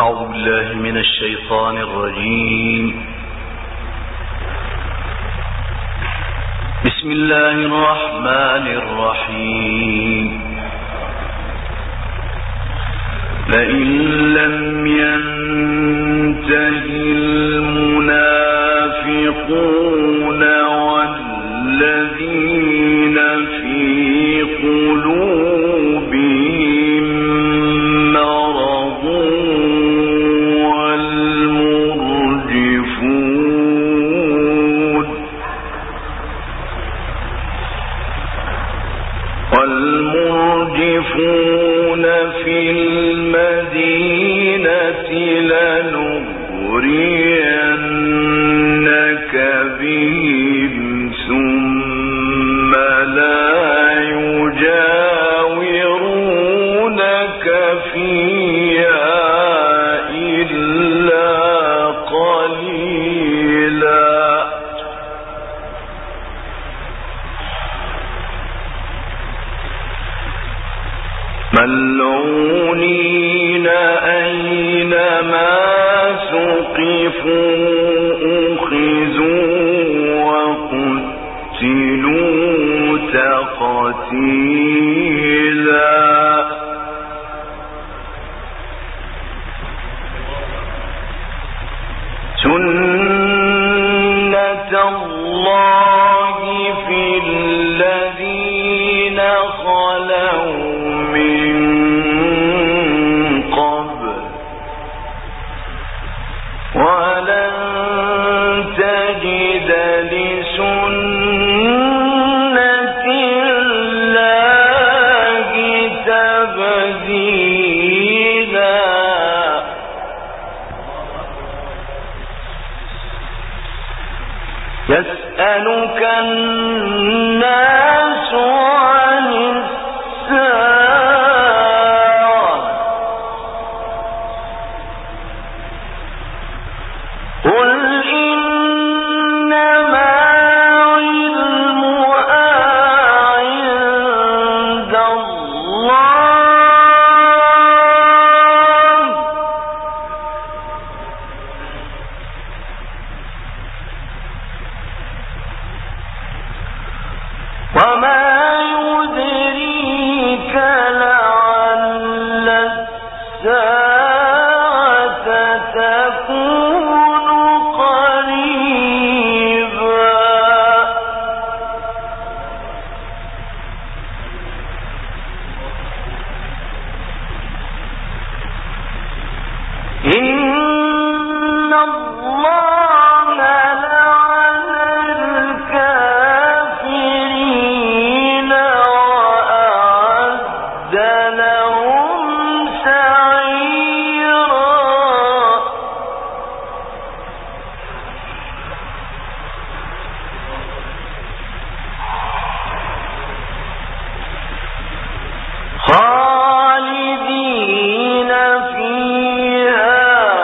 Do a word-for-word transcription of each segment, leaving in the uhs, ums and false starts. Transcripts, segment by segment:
أعوذ بالله من الشيطان الرجيم. بسم الله الرحمن الرحيم. لئن لم ينتهي المنافقون والذين في قلوبهم مرض والمرجفون والمرجفون في المدينة لنغرينك بهم ثم لا يجاورونك فيها إلا قليلا. ملعونين أينما ثقفوا أخذوا وقتلوا تقتيلا. سنة الله في الذين خلوا من قبل ولن تجد لسنة الله تبديلا. يسألك الناس عن الساعة قل إنما علمها عند الله وما يدريك لعل الساعة تكون قريبا. إن الله لعن الكافرين وأعد لهم سعيرا. خالدين فيها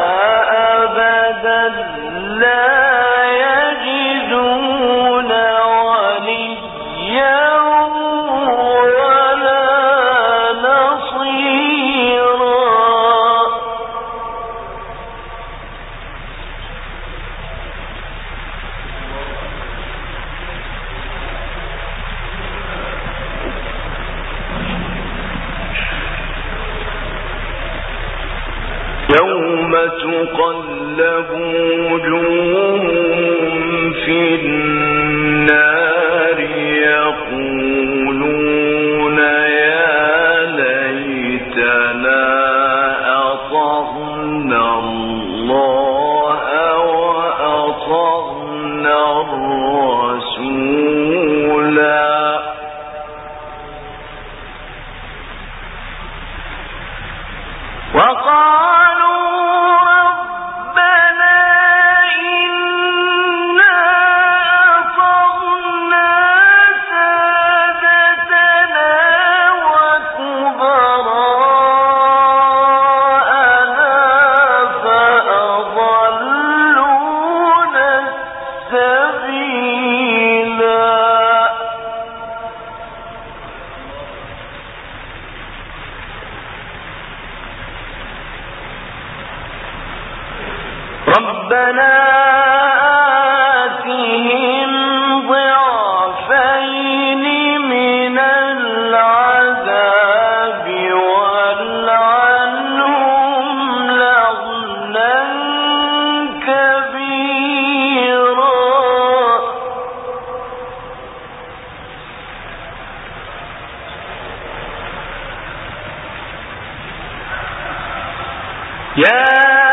أبدا لا يجدون وليا ولا نصيرا. يوم تقلب وجوههم في النار يقولون يا ليتنا أطعنا الله وأطعنا الرسولا. وقالوا ربنا إنا ربنا آتهم ضعفين من العذاب والعنهم لعنا كبيرا. يا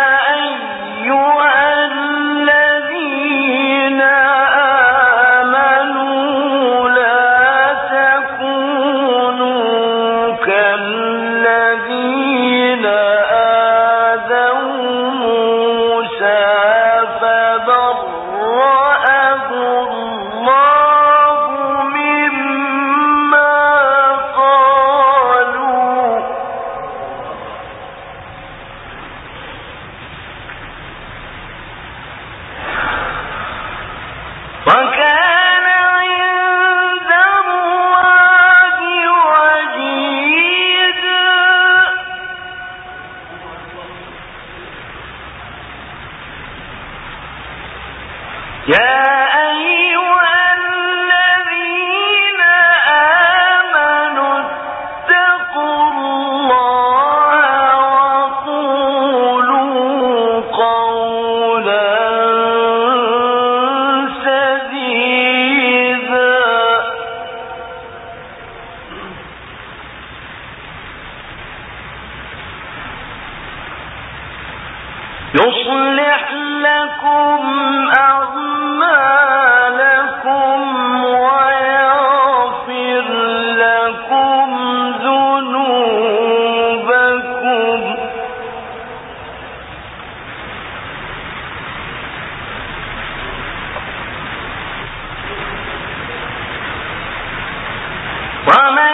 يصلح لكم أعمالكم ويغفر لكم ذنوبكم ومن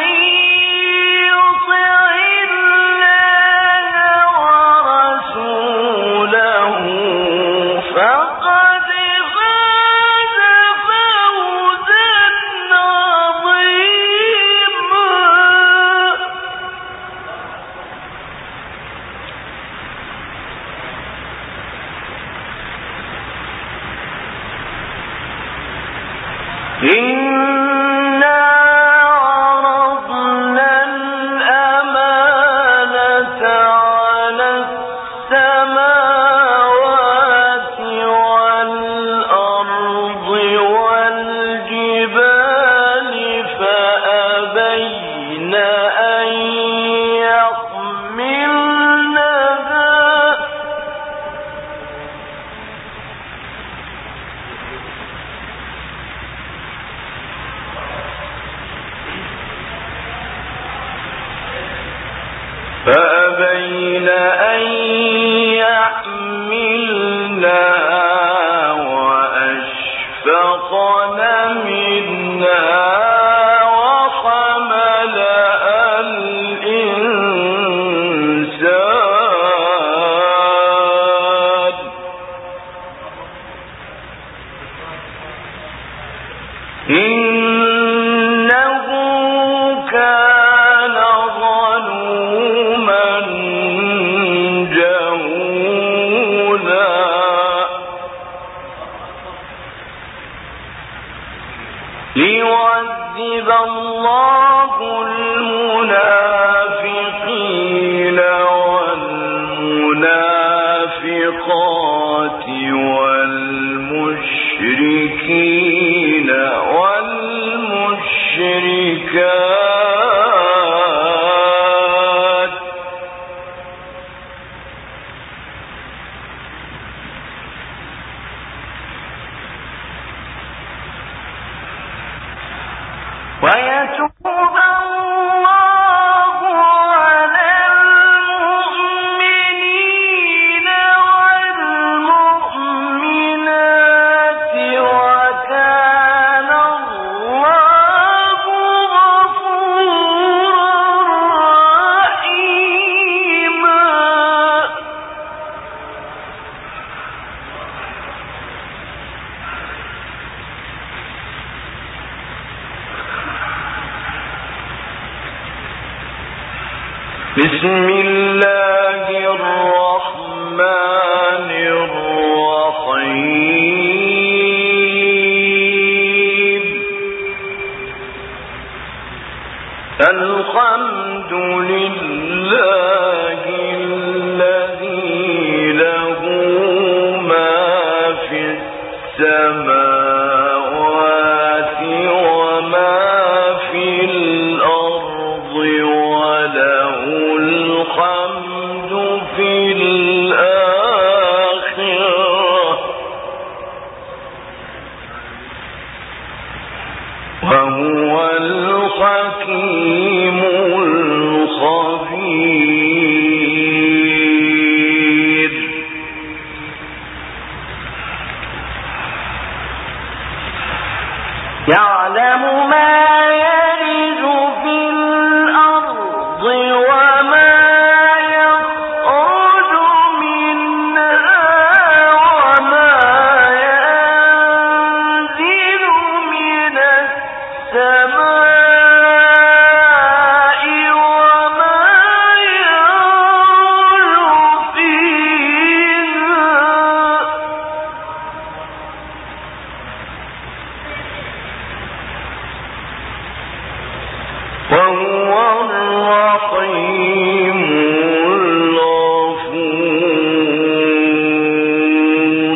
إنا عرضنا الأمانة على السماوات والأرض والجبال فأبين أن يحملنها فأبين أن يحملنها وأشفقن منها وحملها الإنسان إنه كان ظلوما جهولا ليعذب الله المنافقين والمنافقات والمشركين والمشركات ويتوب الله على المؤمنين والمؤمنات وكان الله غفورا رحيما. بسم الله الرحمن الرحيم الحمد لله الذي له ما في السماوات وما في الأرض وله الحمد في الآخرة وهو الحكيم الخبير. يعلم ما يلج في الأرض وما يخرج منها وما ينزل من السماء وما يعرج فيها وهو الرحيم الغفور.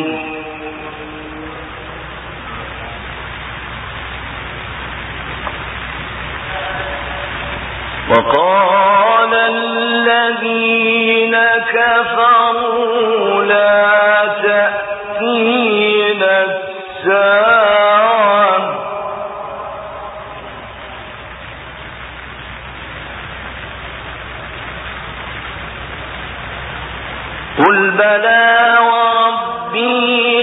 وقال الذين كفروا لا تأتينا الساعة قل بلى وربي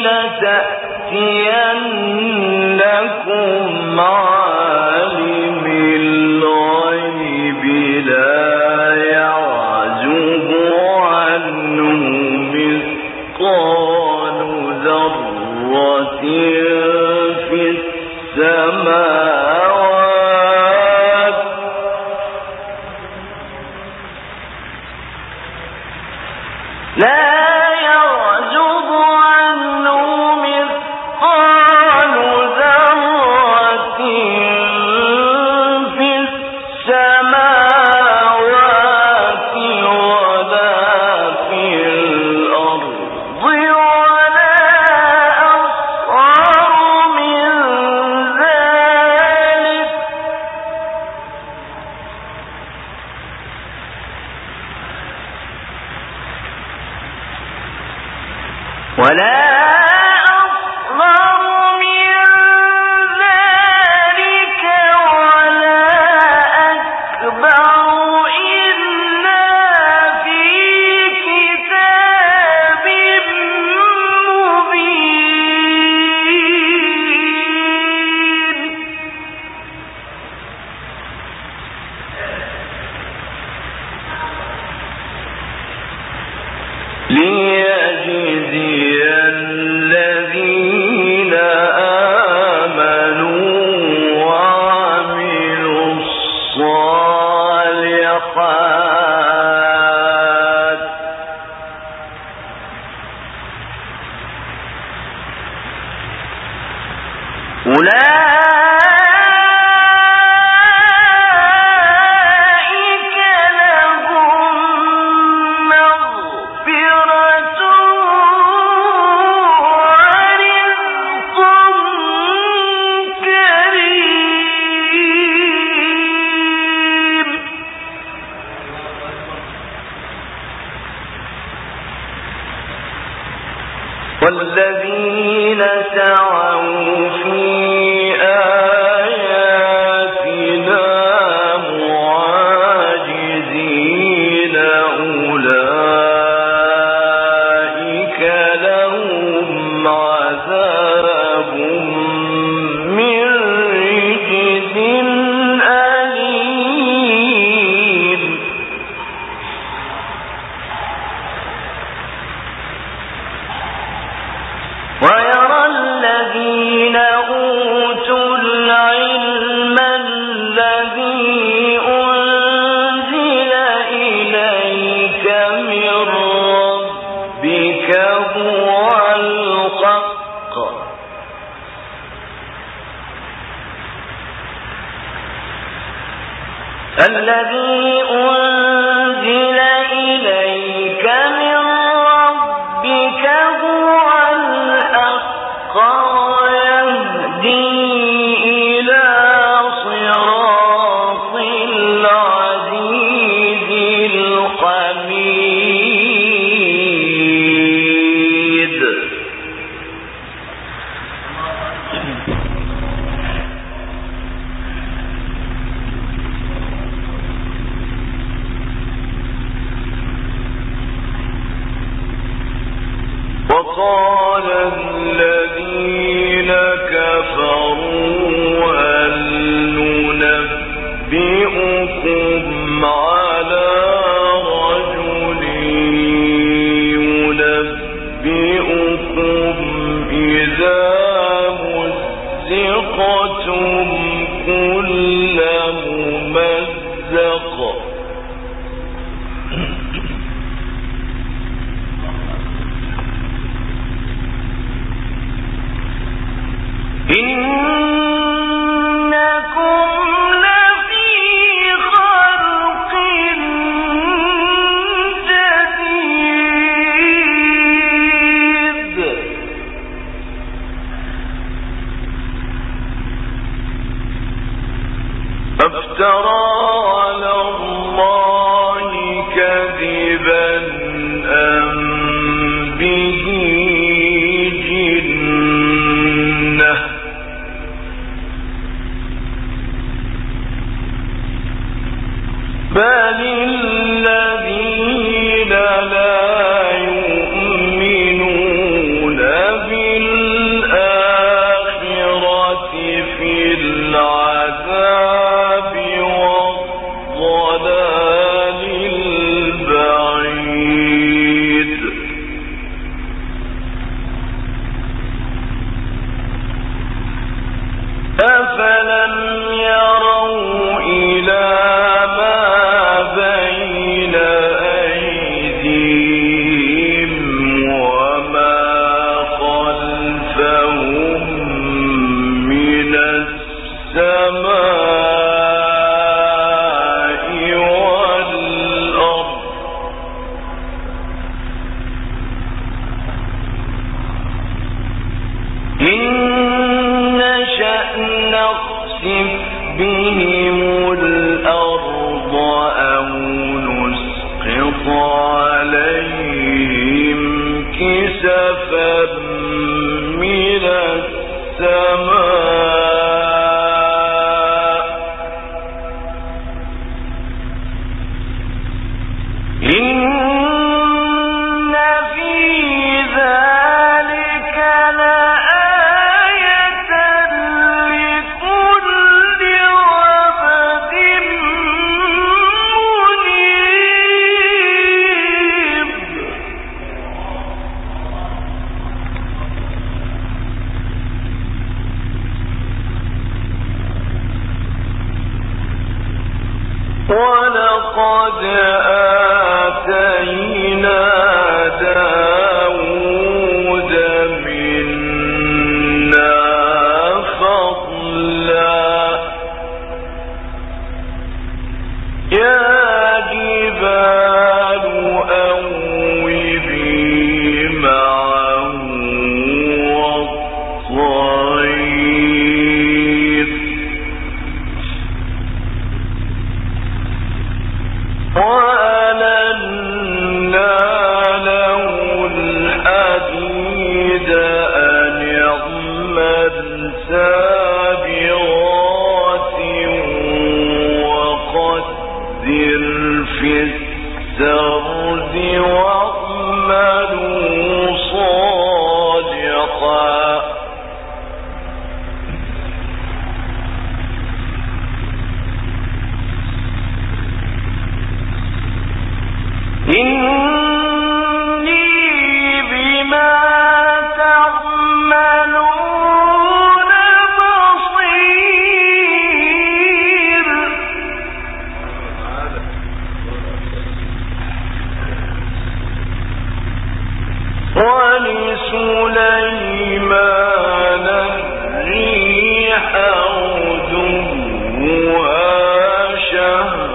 لتأتينكم عالم الغيب لا يعزب عنه مثقال ذرة في السماوات لا يعزب عنه مثقال ذرة في السماوات ولا في الأرض ولا أصغر من ذلك ولا أصغر من ذلك ولا أكبر إلا في كتاب مبين. ليجزي الذين آمنوا وعملوا الصالحات أولئك لهم مغفرة ورزق كريم. والذين سعوا في آياتنا معاجزين أولئك لهم عذاب من رجز أليم. ويرى الذين أوتوا العلم الذي أنزل إليك من ربك هو الحق الذي أنزل إليك من ربك هو الحق ويهدي إلى صراط العزيز الحميد. وقال الذين كفروا هل ننبئكم على رجل ينبئكم إذا مزقتم كل ممزق إنكم لفي خلق جديد. أفترى على الله كذبا أم به جنة بل الذين لا يؤمنون بالآخرة في العذاب والضلال البعيد. أفلم يروا إلى بهم الأرض أو نسقط عليهم كسفا من السماء إن في ذلك لآية لكل عبد منيب. ولقد آتينا داود منا فضلا يا جبال أوبي معه والطير وألنا له الحديد أن يعمل سابغات وقدر في السرد واعملوا صالحا إني بما تعملون بصير. ولسليمان الريح غدوها شهر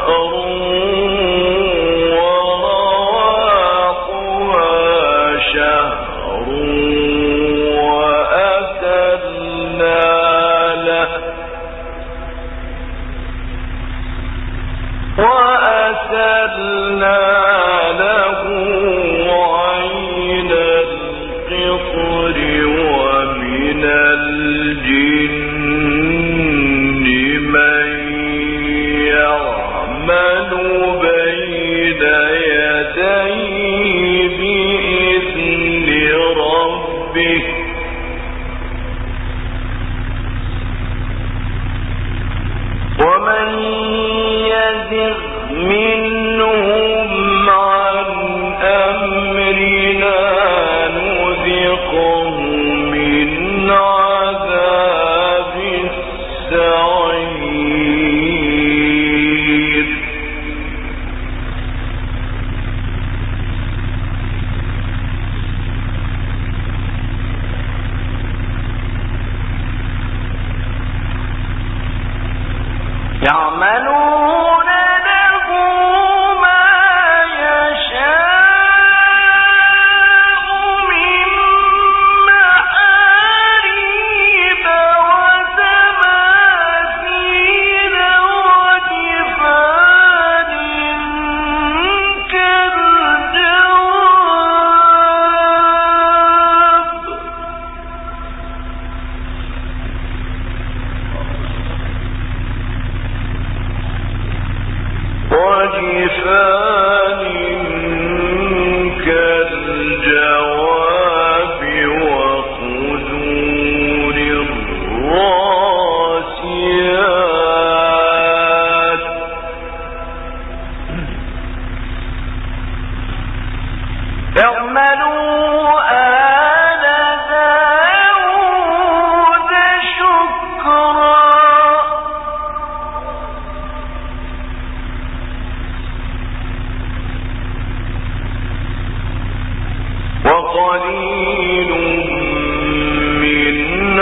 وقليل من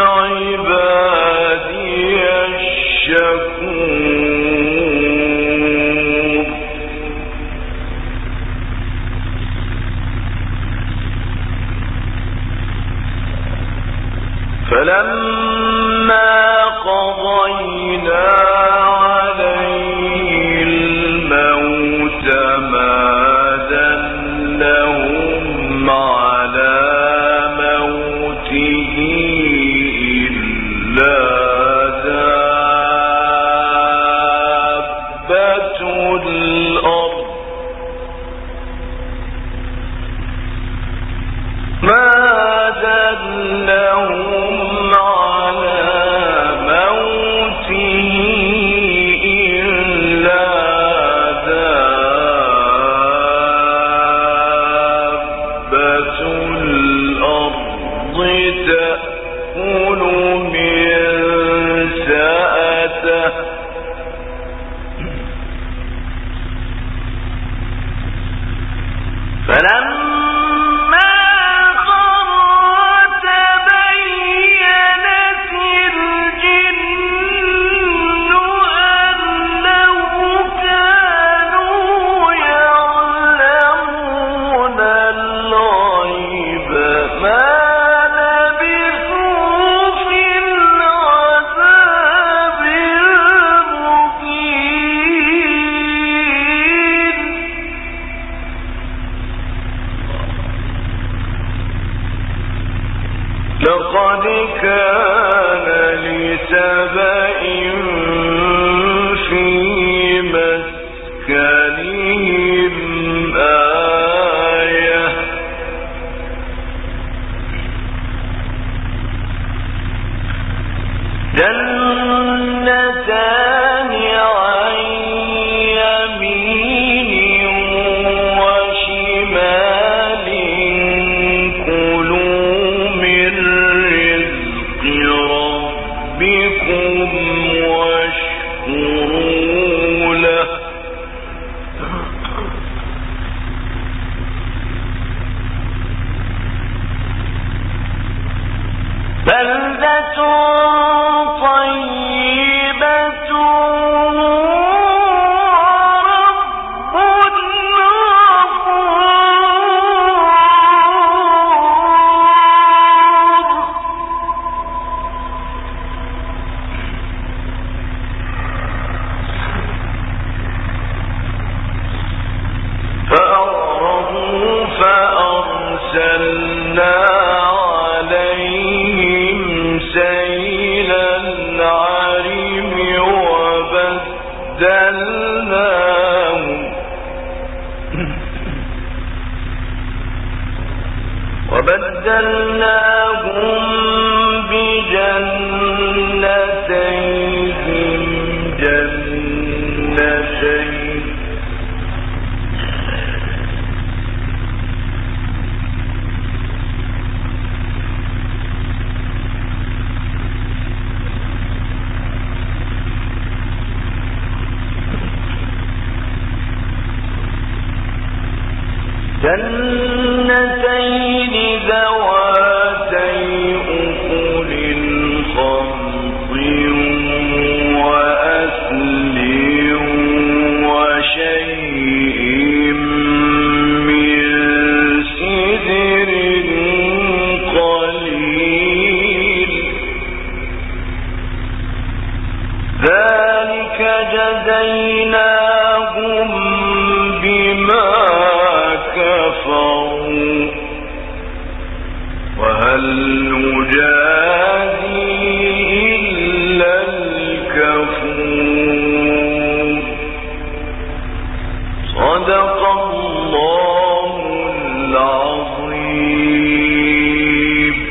عبادي الشكور فلما قضينا عليه الموت ما دلهم على موته إلا دابة الأرض ما دلهم على موته إلا دابة الأرض تأكل من سأته فلما خر تبينت الجن أن لو كانوا يعلمون الغيب ما لبثوا في العذاب المهين لقد كان لسبإ في مسكنهم آية جنتان عن يمين وشمال كلوا من رزق ربكم واشكروا له بلدة طيبة ورب غفور فأعرضوا فأرسلنا عليهم سيل العرم وبدلناهم وبدلناهم بجنتيهم جنتين جنتين ذواتي أكل خمط وأثل وشيء من سدر قليل ذلك جزيناهم بما كفروا وهل نجازي